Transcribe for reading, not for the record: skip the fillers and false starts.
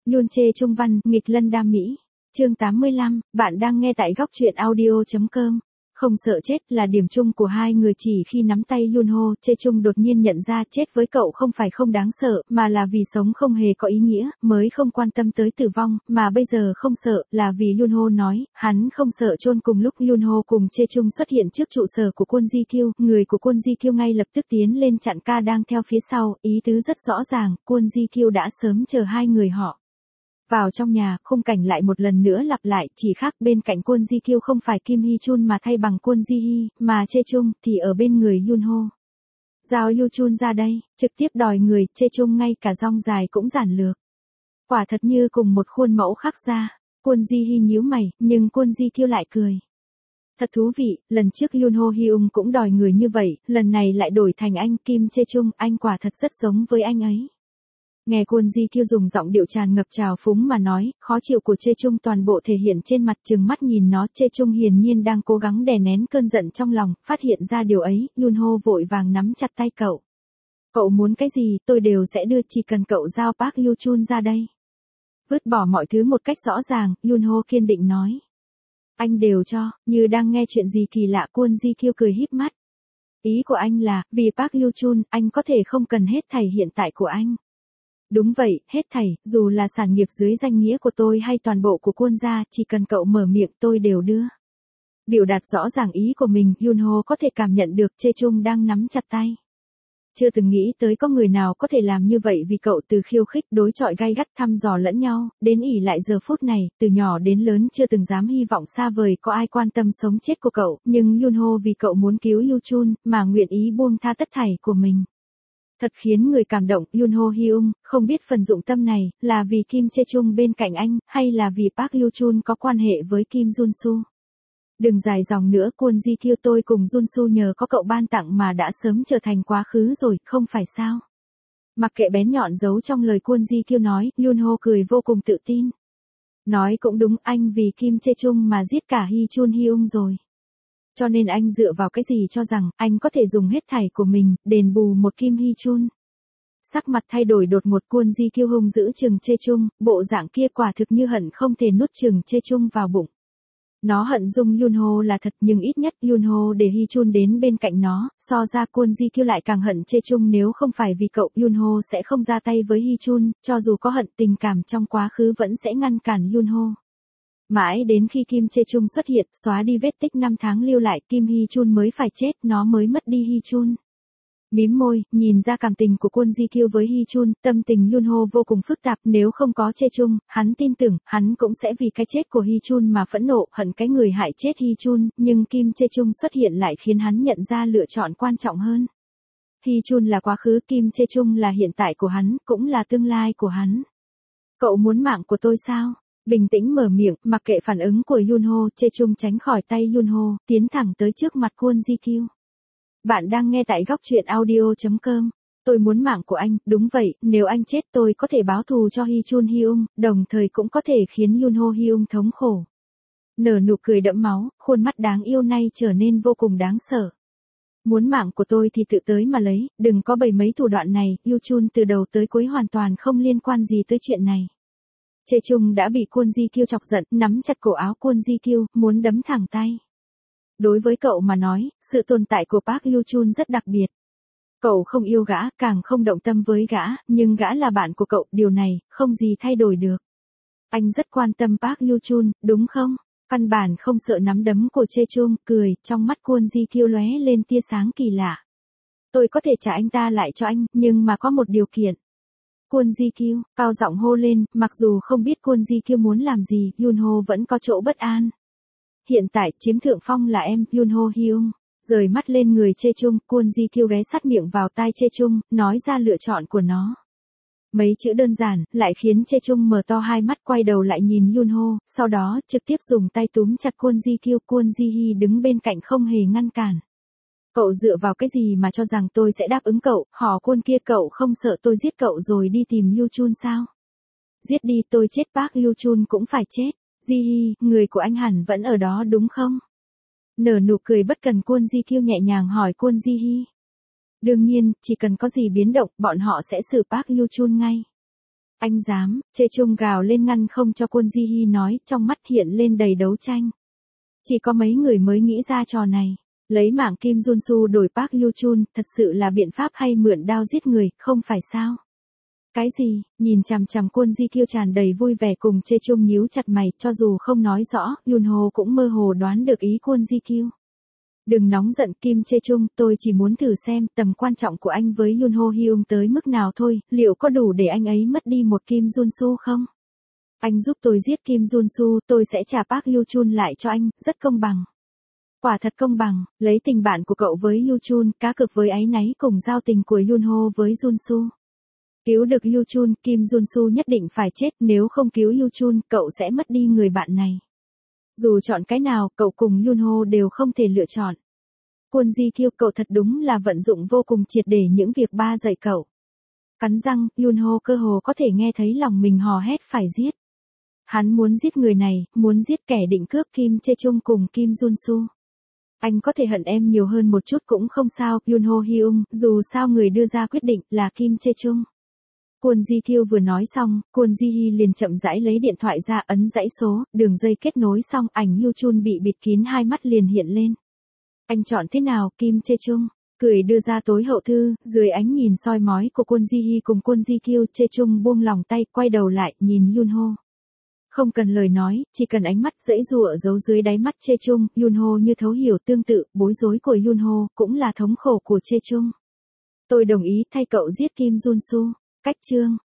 Yoon Chae Chung văn, nghịch lân đam mỹ. Chương 85, bạn đang nghe tại góc truyện audio.com. Không sợ chết là điểm chung của hai người chỉ khi nắm tay Yoonho, Chae Chung đột nhiên nhận ra chết với cậu không phải không đáng sợ, mà là vì sống không hề có ý nghĩa, mới không quan tâm tới tử vong, mà bây giờ không sợ, là vì Yoonho nói, hắn không sợ chôn cùng lúc Yoonho cùng Chae Chung xuất hiện trước trụ sở của Kwon Ji Kyu, người của Kwon Ji Kyu ngay lập tức tiến lên chặn ca đang theo phía sau, ý tứ rất rõ ràng, Kwon Ji Kyu đã sớm chờ hai người họ. Vào trong nhà, khung cảnh lại một lần nữa lặp lại, chỉ khác bên cạnh Kwon Ji Kyu không phải Kim Hee Chun mà thay bằng Kwon Ji Hee, mà Chae Chung thì ở bên người Yoonho. Giao Yoo Chun ra đây, trực tiếp đòi người, Chae Chung ngay cả rong dài cũng giản lược. Quả thật như cùng một khuôn mẫu khắc ra. Kwon Ji Hee nhíu mày, nhưng Kwon Ji Kyu lại cười. Thật thú vị, lần trước Yoonho Hyung cũng đòi người như vậy, lần này lại đổi thành anh Kim Chae Chung, anh quả thật rất giống với anh ấy. Nghe Kwon Ji Kyu dùng giọng điệu tràn ngập trào phúng mà nói, khó chịu của Chae Chung toàn bộ thể hiện trên mặt, trừng mắt nhìn nó, Chae Chung hiển nhiên đang cố gắng đè nén cơn giận trong lòng, phát hiện ra điều ấy, Yoonho vội vàng nắm chặt tay cậu. Cậu muốn cái gì, tôi đều sẽ đưa, chỉ cần cậu giao Park Yoo Chun ra đây. Vứt bỏ mọi thứ một cách rõ ràng, Yoonho kiên định nói. Anh đều cho, như đang nghe chuyện gì kỳ lạ. Kwon Ji Kyu cười híp mắt. Ý của anh là, vì Park Yoo Chun, anh có thể không cần hết thảy hiện tại của anh. Đúng vậy, hết thảy, dù là sản nghiệp dưới danh nghĩa của tôi hay toàn bộ của Kwon gia, chỉ cần cậu mở miệng tôi đều đưa. Biểu đạt rõ ràng ý của mình, Yoonho có thể cảm nhận được Chae Chung đang nắm chặt tay. Chưa từng nghĩ tới có người nào có thể làm như vậy vì cậu, từ khiêu khích, đối chọi gay gắt, thăm dò lẫn nhau, đến ỷ lại giờ phút này, từ nhỏ đến lớn chưa từng dám hy vọng xa vời có ai quan tâm sống chết của cậu, nhưng Yoonho vì cậu muốn cứu Yoo Chun, mà nguyện ý buông tha tất thảy của mình. Thật khiến người cảm động. Yoonho Hyung, không biết phần dụng tâm này, là vì Kim Chae Chung bên cạnh anh, hay là vì Park Yoo Chun có quan hệ với Kim Jun Soo. Đừng dài dòng nữa, Kwon Ji Kyu, tôi cùng Jun Soo nhờ có cậu ban tặng mà đã sớm trở thành quá khứ rồi, không phải sao? Mặc kệ bén nhọn giấu trong lời Kwon Ji Kyu nói, Yoonho cười vô cùng tự tin. Nói cũng đúng, anh vì Kim Chae Chung mà giết cả Hee Chun Hyung rồi. Cho nên anh dựa vào cái gì cho rằng, anh có thể dùng hết thảy của mình, đền bù một Kim Hee Chun. Sắc mặt thay đổi đột ngột, Kwon Ji Kyu hung dữ chừng Chae Chung, bộ dạng kia quả thực như hận không thể nuốt chừng Chae Chung vào bụng. Nó hận dung Yoonho là thật, nhưng ít nhất Yoonho để Hee Chun đến bên cạnh nó, so ra Kwon Ji Kyu lại càng hận Chae Chung. Nếu không phải vì cậu, Yoonho sẽ không ra tay với Hee Chun, cho dù có hận, tình cảm trong quá khứ vẫn sẽ ngăn cản Yoonho. Mãi đến khi Kim Chae Chung xuất hiện, xóa đi vết tích 5 tháng lưu lại, Kim Hee Chun mới phải chết, nó mới mất đi Hee Chun. Mím môi, nhìn ra cảm tình của Kwon Ji Kyu với Hee Chun, tâm tình Yoonho vô cùng phức tạp, nếu không có Chae Chung, hắn tin tưởng, hắn cũng sẽ vì cái chết của Hee Chun mà phẫn nộ, hận cái người hại chết Hee Chun, nhưng Kim Chae Chung xuất hiện lại khiến hắn nhận ra lựa chọn quan trọng hơn. Hee Chun là quá khứ, Kim Chae Chung là hiện tại của hắn, cũng là tương lai của hắn. Cậu muốn mạng của tôi sao? Bình tĩnh mở miệng, mặc kệ phản ứng của Yoonho, Chae Chung tránh khỏi tay Yoonho, tiến thẳng tới trước mặt Kwon Ji Kyu. Bạn đang nghe tại góc truyện audio.com. Tôi muốn mạng của anh, đúng vậy, nếu anh chết tôi có thể báo thù cho Hee Chun Hyung, đồng thời cũng có thể khiến Yoonho Hyung thống khổ. Nở nụ cười đẫm máu, khuôn mắt đáng yêu nay trở nên vô cùng đáng sợ. Muốn mạng của tôi thì tự tới mà lấy, đừng có bày mấy thủ đoạn này, Yoo Chun từ đầu tới cuối hoàn toàn không liên quan gì tới chuyện này. Chae Chung đã bị Kwon Ji Kyu chọc giận, nắm chặt cổ áo Kwon Ji Kyu, muốn đấm thẳng tay. Đối với cậu mà nói, sự tồn tại của Park Yoo Chun rất đặc biệt. Cậu không yêu gã, càng không động tâm với gã, nhưng gã là bạn của cậu, điều này, không gì thay đổi được. Anh rất quan tâm Park Yoo Chun, đúng không? Căn bản không sợ nắm đấm của Chae Chung, cười, trong mắt Kwon Ji Kyu lóe lên tia sáng kỳ lạ. Tôi có thể trả anh ta lại cho anh, nhưng mà có một điều kiện. Kwon Ji Kyu, cao giọng hô lên, mặc dù không biết Kwon Ji Kyu muốn làm gì, Yoonho vẫn có chỗ bất an. Hiện tại, chiếm thượng phong là em, Yoonho Hyung. Rời mắt lên người Chae Chung, Kwon Ji Kyu ghé sát miệng vào tai Chae Chung, nói ra lựa chọn của nó. Mấy chữ đơn giản, lại khiến Chae Chung mở to hai mắt, quay đầu lại nhìn Yoonho, sau đó, trực tiếp dùng tay túm chặt Kwon Ji Kyu. Kwon Ji Hee đứng bên cạnh không hề ngăn cản. Cậu dựa vào cái gì mà cho rằng tôi sẽ đáp ứng cậu, họ Kwon kia, cậu không sợ tôi giết cậu rồi đi tìm Yoo Chun sao? Giết đi, tôi chết Park Yoo Chun cũng phải chết. Ji Hee, người của anh hẳn vẫn ở đó đúng không? Nở nụ cười bất cần, Kwon Ji Kyu nhẹ nhàng hỏi Kwon Ji Hee. Đương nhiên, chỉ cần có gì biến động, bọn họ sẽ xử Park Yoo Chun ngay. Anh dám, Chê Chung gào lên ngăn không cho Kwon Ji Hee nói, trong mắt hiện lên đầy đấu tranh. Chỉ có mấy người mới nghĩ ra trò này. Lấy mạng Kim Jun-soo đổi Park Yoo-chun, thật sự là biện pháp hay mượn đao giết người, không phải sao? Cái gì? Nhìn chằm chằm Kwon Ji Kyo tràn đầy vui vẻ cùng Chê Chung nhíu chặt mày, cho dù không nói rõ, Yunho cũng mơ hồ đoán được ý Kwon Ji Kyo. Đừng nóng giận Kim Chê Chung, tôi chỉ muốn thử xem tầm quan trọng của anh với Yunho Hyung tới mức nào thôi, liệu có đủ để anh ấy mất đi một Kim Jun-soo không? Anh giúp tôi giết Kim Jun-soo, tôi sẽ trả Park Yoo-chun lại cho anh, rất công bằng. Quả thật công bằng, lấy tình bạn của cậu với Yoo-chun, cá cược với áy náy cùng giao tình của Yunho với Jun-soo. Cứu được Yoo-chun, Kim Jun-soo nhất định phải chết, nếu không cứu Yoo-chun, cậu sẽ mất đi người bạn này. Dù chọn cái nào, cậu cùng Yunho đều không thể lựa chọn. Kwon Ji Kyo, cậu thật đúng là vận dụng vô cùng triệt để những việc ba dạy cậu. Cắn răng, Yunho cơ hồ có thể nghe thấy lòng mình hò hét phải giết. Hắn muốn giết người này, muốn giết kẻ định cướp Kim Chê Chung cùng Kim Jun-soo. Anh có thể hận em nhiều hơn một chút cũng không sao, Yunho Hyung, dù sao người đưa ra quyết định là Kim Chê Chung. Kwon Ji Kyo vừa nói xong, Kwon Ji Hee liền chậm rãi lấy điện thoại ra ấn dãy số, đường dây kết nối xong ảnh Yoo-chun bị bịt kín hai mắt liền hiện lên. Anh chọn thế nào, Kim Chê Chung? Cười đưa ra tối hậu thư, dưới ánh nhìn soi mói của Kwon Ji Hee cùng Kwon Ji Kyo, Chê Chung buông lòng tay, quay đầu lại, nhìn Yunho. Không cần lời nói, chỉ cần ánh mắt dãy dụa giấu dưới đáy mắt Chê Chung, Yunho như thấu hiểu tương tự, bối rối của Yunho, cũng là thống khổ của Chê Chung. Tôi đồng ý thay cậu giết Kim Jun-soo. Cách chương